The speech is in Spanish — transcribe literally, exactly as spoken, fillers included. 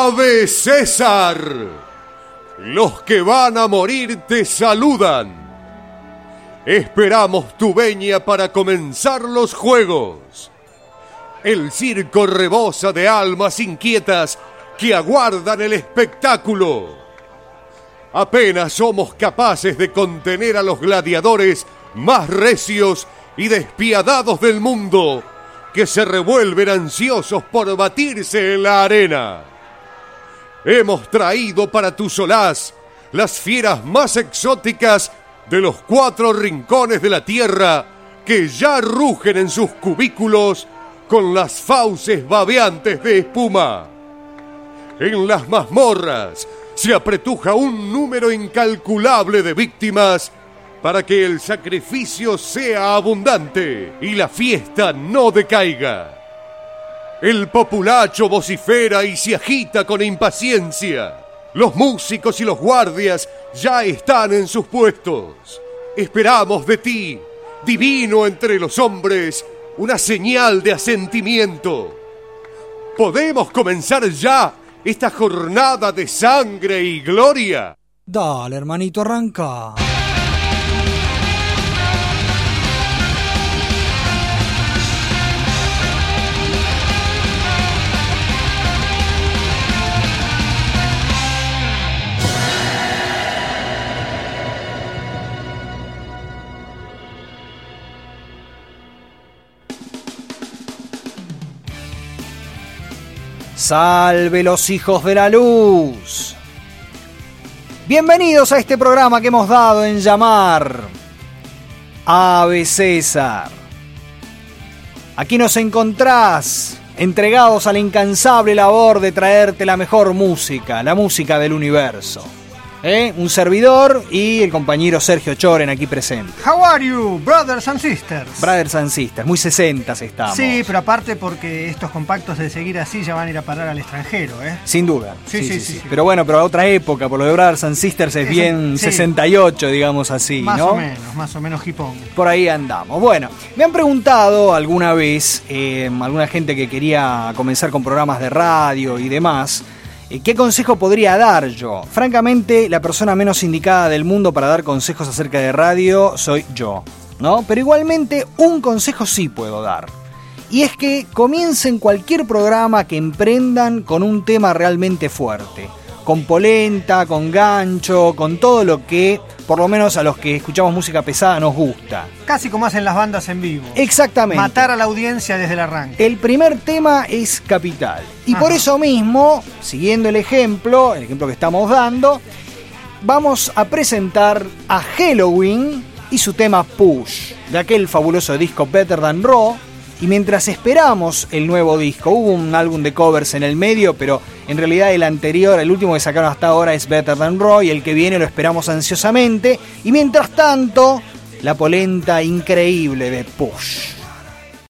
¡Ave César! Los que van a morir te saludan. Esperamos tu veña para comenzar los juegos. El circo rebosa de almas inquietas que aguardan el espectáculo. Apenas somos capaces de contener a los gladiadores más recios y despiadados del mundo, que se revuelven ansiosos por batirse en la arena. Hemos traído para tu solaz las fieras más exóticas de los cuatro rincones de la tierra, que ya rugen en sus cubículos con las fauces babeantes de espuma. En las mazmorras se apretuja un número incalculable de víctimas para que el sacrificio sea abundante y la fiesta no decaiga. El populacho vocifera y se agita con impaciencia. Los músicos y los guardias ya están en sus puestos. Esperamos de ti, divino entre los hombres, una señal de asentimiento. ¿Podemos comenzar ya esta jornada de sangre y gloria? Dale, hermanito, arranca. ¡Salve los hijos de la luz! Bienvenidos a este programa que hemos dado en llamar Ave César. Aquí nos encontrás entregados a la incansable labor de traerte la mejor música, la música del universo. ¿Eh? Un servidor y el compañero Sergio Choren aquí presente. How are you, brothers and sisters? Brothers and sisters, muy sesentas estamos. Sí, pero aparte porque estos compactos de seguir así ya van a ir a parar al extranjero, ¿eh? Sin duda. Sí, sí, sí. sí, sí. sí. Pero bueno, pero a otra época, por lo de Brothers and Sisters es, es bien sí. sesenta y ocho, digamos así, más ¿no? Más o menos, más o menos hipón. Por ahí andamos. Bueno, me han preguntado alguna vez, eh, alguna gente que quería comenzar con programas de radio y demás, ¿qué consejo podría dar yo? Francamente, la persona menos indicada del mundo para dar consejos acerca de radio soy yo, ¿no? Pero igualmente, un consejo sí puedo dar. Y es que comiencen cualquier programa que emprendan con un tema realmente fuerte. Con polenta, con gancho, con todo lo que, por lo menos a los que escuchamos música pesada, nos gusta. Casi como hacen las bandas en vivo. Exactamente. Matar a la audiencia desde el arranque. El primer tema es capital. Y Ajá. por eso mismo, siguiendo el ejemplo, el ejemplo que estamos dando, vamos a presentar a Helloween y su tema Push, de aquel fabuloso disco Better Than Raw. Y mientras esperamos el nuevo disco, hubo un álbum de covers en el medio, pero en realidad el anterior, el último que sacaron hasta ahora es Better Than Raw, y el que viene lo esperamos ansiosamente. Y mientras tanto, la polenta increíble de Push.